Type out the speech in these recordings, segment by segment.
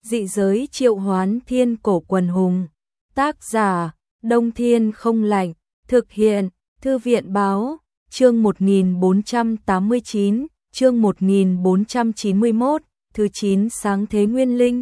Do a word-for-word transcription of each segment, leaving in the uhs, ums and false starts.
Dị giới triệu hoán thiên cổ quần hùng. Tác giả, Đông Thiên không lạnh. Thực hiện, Thư viện báo, chương một nghìn bốn trăm tám mươi chín, chương một nghìn bốn trăm chín mươi mốt, thứ chín sáng thế nguyên linh.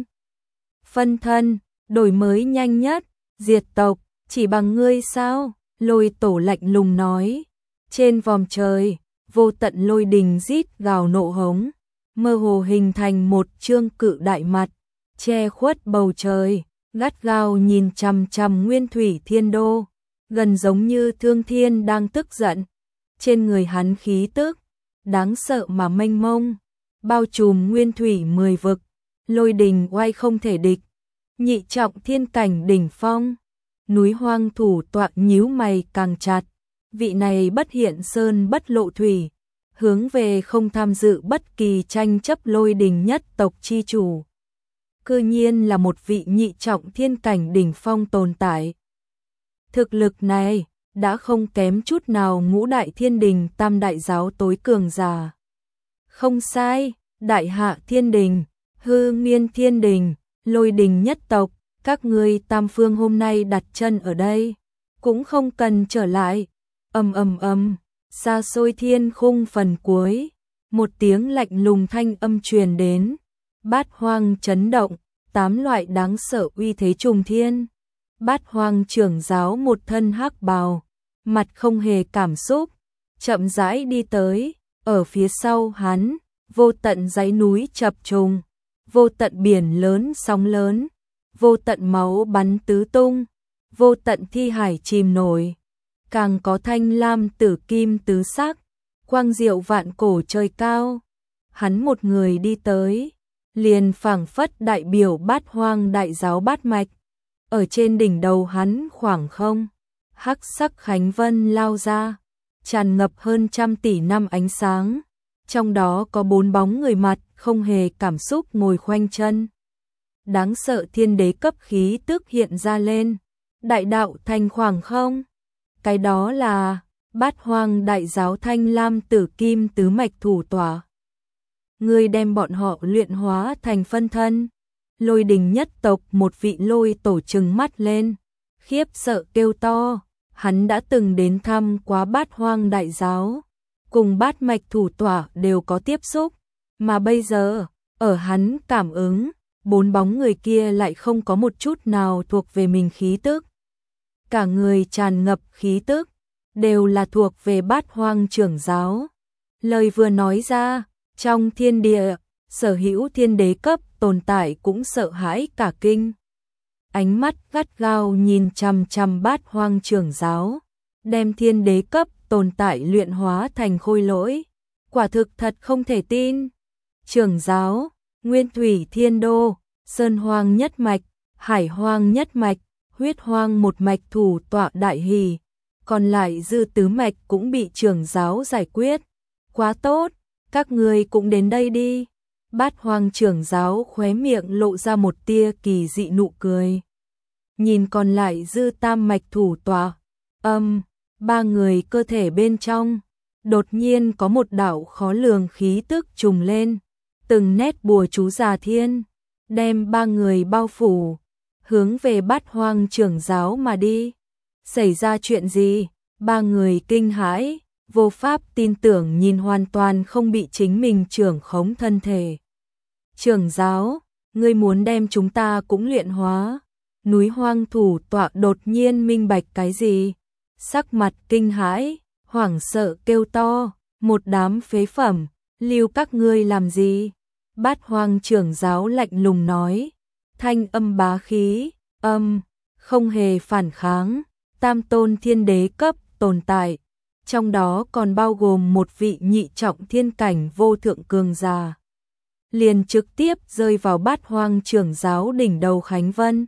Phân thân, đổi mới nhanh nhất, diệt tộc, chỉ bằng ngươi sao? Lôi tổ lạnh lùng nói. Trên vòm trời, vô tận lôi đình rít gào nộ hống, mơ hồ hình thành một trương cự đại mặt, che khuất bầu trời, gắt gao nhìn chằm chằm Nguyên Thủy Thiên Đô, gần giống như Thương Thiên đang tức giận. Trên người hắn khí tức đáng sợ mà mênh mông, bao trùm nguyên thủy mười vực, lôi đình oai không thể địch. Nhị trọng thiên cảnh đỉnh phong, núi hoang thủ tọa nhíu mày càng chặt, vị này bất hiện sơn bất lộ thủy, hướng về không tham dự bất kỳ tranh chấp lôi đình nhất tộc chi chủ. Cư nhiên là một vị nhị trọng thiên cảnh đỉnh phong tồn tại. Thực lực này đã không kém chút nào ngũ đại thiên đình tam đại giáo tối cường giả. Không sai, đại hạ thiên đình, hư miên thiên đình, lôi đình nhất tộc, các ngươi tam phương hôm nay đặt chân ở đây, cũng không cần trở lại. Ầm ầm ầm, xa xôi thiên khung phần cuối, một tiếng lạnh lùng thanh âm truyền đến, bát hoang chấn động, tám loại đáng sợ uy thế trùng thiên. Bát hoang trưởng giáo một thân hắc bào, mặt không hề cảm xúc, chậm rãi đi tới, ở phía sau hắn, vô tận dãy núi chập trùng, vô tận biển lớn sóng lớn, vô tận máu bắn tứ tung, vô tận thi hải chìm nổi, càng có thanh lam tử kim tứ sắc, quang diệu vạn cổ trời cao. Hắn một người đi tới, liền phảng phất đại biểu bát hoang đại giáo bát mạch. Ở trên đỉnh đầu hắn khoảng không, hắc sắc khánh vân lao ra, tràn ngập hơn trăm tỷ năm ánh sáng, trong đó có bốn bóng người mặt không hề cảm xúc ngồi khoanh chân. Đáng sợ thiên đế cấp khí tức hiện ra lên, đại đạo thành khoảng không. Cái đó là bát hoang đại giáo thanh lam tử kim tứ mạch thủ tọa. Ngươi đem bọn họ luyện hóa thành phân thân. Lôi đình nhất tộc một vị lôi tổ trừng mắt lên, khiếp sợ kêu to, hắn đã từng đến thăm quá bát hoang đại giáo, cùng bát mạch thủ tọa đều có tiếp xúc, mà bây giờ, ở hắn cảm ứng, bốn bóng người kia lại không có một chút nào thuộc về mình khí tức. Cả người tràn ngập khí tức, đều là thuộc về bát hoang trưởng giáo. Lời vừa nói ra, trong thiên địa, sở hữu thiên đế cấp tồn tại cũng sợ hãi cả kinh. Ánh mắt gắt gao nhìn chằm chằm bát hoang trưởng giáo, đem thiên đế cấp tồn tại luyện hóa thành khôi lỗi. Quả thực thật không thể tin. Trưởng giáo, Nguyên Thủy Thiên Đô, Sơn Hoang nhất mạch, Hải Hoang nhất mạch, Huyết Hoang một mạch thủ tọa đại hỉ, còn lại dư tứ mạch cũng bị trưởng giáo giải quyết. Quá tốt, các ngươi cũng đến đây đi. Bát hoang trưởng giáo khóe miệng lộ ra một tia kỳ dị nụ cười. Nhìn còn lại dư tam mạch thủ tọa, âm, ba người cơ thể bên trong, đột nhiên có một đạo khó lường khí tức trùng lên, từng nét bùa chú già thiên, đem ba người bao phủ, hướng về bát hoang trưởng giáo mà đi. Xảy ra chuyện gì? Ba người kinh hãi, vô pháp tin tưởng nhìn hoàn toàn không bị chính mình trưởng khống thân thể. Trưởng giáo, ngươi muốn đem chúng ta cũng luyện hóa. Núi hoang thủ tọa đột nhiên minh bạch cái gì? Sắc mặt kinh hãi, hoảng sợ kêu to, một đám phế phẩm, lưu các ngươi làm gì? Bát hoang trưởng giáo lạnh lùng nói, thanh âm bá khí, âm, không hề phản kháng, tam tôn thiên đế cấp tồn tại, trong đó còn bao gồm một vị nhị trọng thiên cảnh vô thượng cường giả. Liền trực tiếp rơi vào bát hoang trưởng giáo đỉnh đầu Khánh Vân.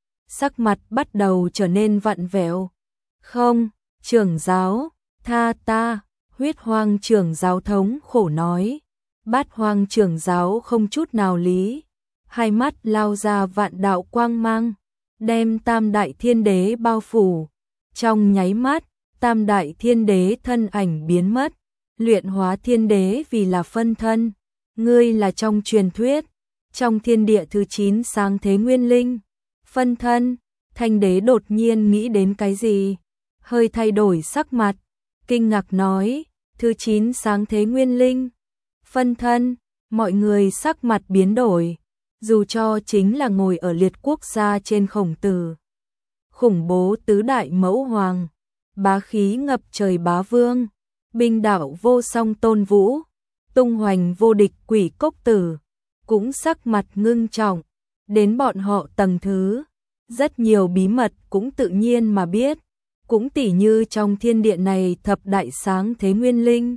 Sắc mặt bắt đầu trở nên vặn vẹo. Không, trưởng giáo, tha ta, huyết hoang trưởng giáo thống khổ nói. Bát hoang trưởng giáo không chút nào lý, hai mắt lao ra vạn đạo quang mang, đem tam đại thiên đế bao phủ. Trong nháy mắt, tam đại thiên đế thân ảnh biến mất, luyện hóa thiên đế vì là phân thân. Ngươi là trong truyền thuyết, trong thiên địa thứ chín sáng thế nguyên linh. Phân thân, Thanh đế đột nhiên nghĩ đến cái gì, hơi thay đổi sắc mặt, kinh ngạc nói, thứ chín sáng thế nguyên linh. Phân thân, mọi người sắc mặt biến đổi, dù cho chính là ngồi ở liệt quốc gia trên khổng tử. Khủng bố tứ đại mẫu hoàng, bá khí ngập trời bá vương, binh đạo vô song Tôn Vũ, tung hoành vô địch Quỷ Cốc Tử, cũng sắc mặt ngưng trọng, đến bọn họ tầng thứ. Rất nhiều bí mật cũng tự nhiên mà biết, cũng tỉ như trong thiên địa này thập đại sáng thế nguyên linh.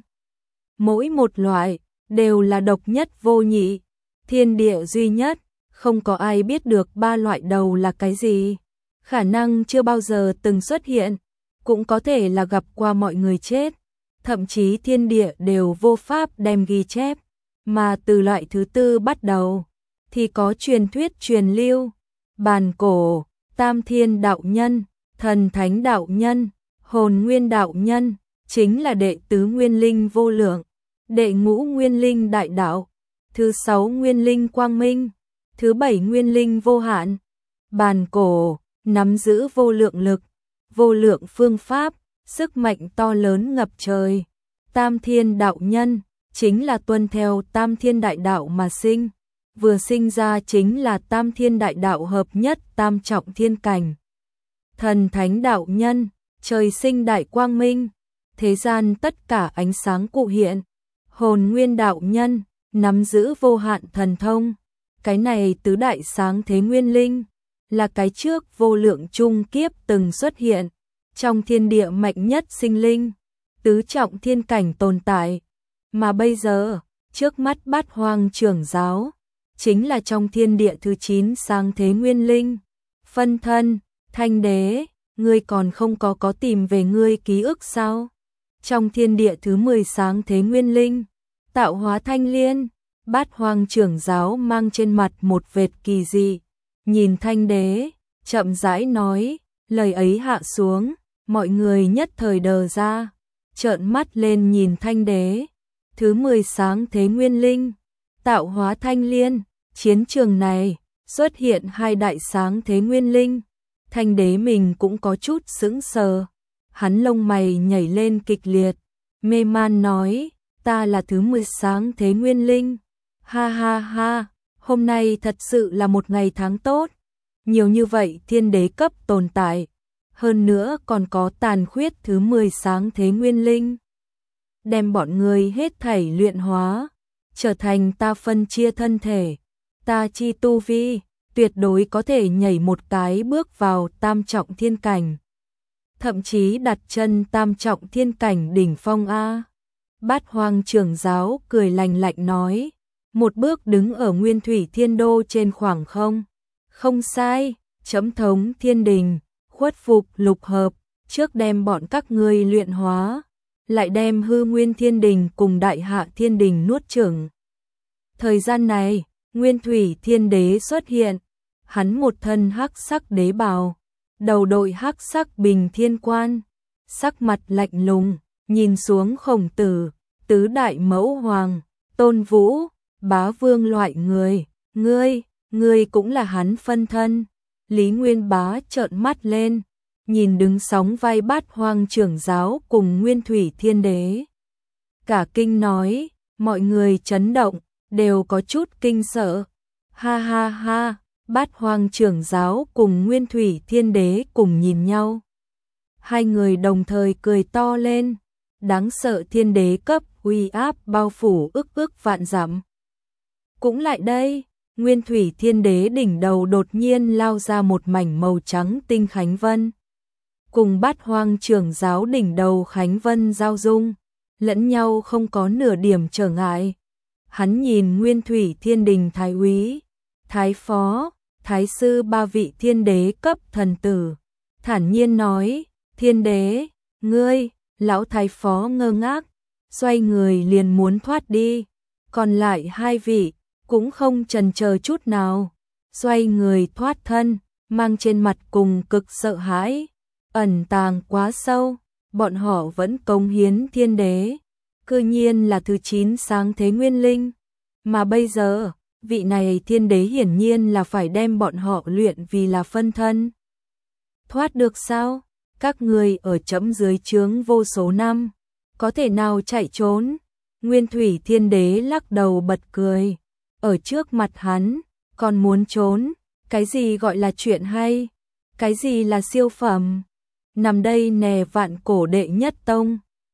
Mỗi một loại, đều là độc nhất vô nhị, thiên địa duy nhất, không có ai biết được ba loại đầu là cái gì. Khả năng chưa bao giờ từng xuất hiện, cũng có thể là gặp qua mọi người chết, thậm chí thiên địa đều vô pháp đem ghi chép, mà từ loại thứ tư bắt đầu, thì có truyền thuyết truyền lưu, bàn cổ, tam thiên đạo nhân, thần thánh đạo nhân, hồn nguyên đạo nhân, chính là đệ tứ nguyên linh vô lượng, đệ ngũ nguyên linh đại đạo, thứ sáu nguyên linh quang minh, thứ bảy nguyên linh vô hạn. Bàn cổ nắm giữ vô lượng lực, vô lượng phương pháp, sức mạnh to lớn ngập trời. Tam thiên đạo nhân chính là tuân theo tam thiên đại đạo mà sinh, vừa sinh ra chính là tam thiên đại đạo hợp nhất tam trọng thiên cảnh. Thần thánh đạo nhân, trời sinh đại quang minh, thế gian tất cả ánh sáng cụ hiện. Hồn nguyên đạo nhân, nắm giữ vô hạn thần thông, cái này tứ đại sáng thế nguyên linh, là cái trước vô lượng chung kiếp từng xuất hiện, trong thiên địa mạnh nhất sinh linh, tứ trọng thiên cảnh tồn tại, mà bây giờ, trước mắt Bát Hoang trưởng giáo, chính là trong thiên địa thứ chín sáng thế nguyên linh. Phân thân, Thanh đế, ngươi còn không có có tìm về ngươi ký ức sao? Trong thiên địa thứ mười sáng thế nguyên linh, tạo hóa thanh liên, Bát Hoang trưởng giáo mang trên mặt một vệt kỳ dị, nhìn Thanh đế, chậm rãi nói, lời ấy hạ xuống, mọi người nhất thời đờ ra, trợn mắt lên nhìn Thanh đế. Thứ mười sáng thế nguyên linh, tạo hóa thanh liên, chiến trường này xuất hiện hai đại sáng thế nguyên linh. Thanh đế mình cũng có chút sững sờ, hắn lông mày nhảy lên kịch liệt, mê man nói, ta là thứ mười sáng thế nguyên linh. Ha ha ha, hôm nay thật sự là một ngày tháng tốt, nhiều như vậy thiên đế cấp tồn tại, hơn nữa còn có tàn khuyết thứ mười sáng thế nguyên linh. Đem bọn người hết thảy luyện hóa, trở thành ta phân chia thân thể, ta chi tu vi, tuyệt đối có thể nhảy một cái bước vào tam trọng thiên cảnh. Thậm chí đặt chân tam trọng thiên cảnh đỉnh phong A. Bát Hoang trưởng giáo cười lành lạnh nói, một bước đứng ở nguyên thủy thiên đô trên khoảng không. Không sai, chấm thống thiên đình, khuất phục lục hợp, trước đem bọn các ngươi luyện hóa, lại đem hư nguyên thiên đình cùng đại hạ thiên đình nuốt chửng. Thời gian này, nguyên thủy thiên đế xuất hiện, hắn một thân hắc sắc đế bào, đầu đội hắc sắc bình thiên quan, sắc mặt lạnh lùng, nhìn xuống khổng tử, tứ đại mẫu hoàng, Tôn Vũ, bá vương loại người, ngươi, ngươi cũng là hắn phân thân. Lý Nguyên Bá trợn mắt lên, nhìn đứng sóng vai Bát Hoang trưởng giáo cùng nguyên thủy thiên đế. Cả kinh nói, mọi người chấn động, đều có chút kinh sợ. Ha ha ha, Bát Hoang trưởng giáo cùng nguyên thủy thiên đế cùng nhìn nhau. Hai người đồng thời cười to lên, đáng sợ thiên đế cấp uy áp bao phủ ức ức vạn dặm. Cũng lại đây, nguyên thủy thiên đế đỉnh đầu đột nhiên lao ra một mảnh màu trắng tinh khánh vân. Cùng Bát Hoang trưởng giáo đỉnh đầu khánh vân giao dung, lẫn nhau không có nửa điểm trở ngại. Hắn nhìn nguyên thủy thiên đình thái úy, thái phó, thái sư ba vị thiên đế cấp thần tử, thản nhiên nói, thiên đế, ngươi, lão thái phó ngơ ngác, xoay người liền muốn thoát đi, còn lại hai vị, cũng không chần chờ chút nào, xoay người thoát thân, mang trên mặt cùng cực sợ hãi, ẩn tàng quá sâu, bọn họ vẫn cống hiến thiên đế, cư nhiên là thứ chín sáng thế nguyên linh, mà bây giờ, vị này thiên đế hiển nhiên là phải đem bọn họ luyện vì là phân thân. Thoát được sao? Các người ở chấm dưới trướng vô số năm, có thể nào chạy trốn? Nguyên Thủy Thiên Đế lắc đầu bật cười, ở trước mặt hắn, còn muốn trốn, cái gì gọi là chuyện hay, cái gì là siêu phẩm, nằm đây nè vạn cổ đệ nhất tông.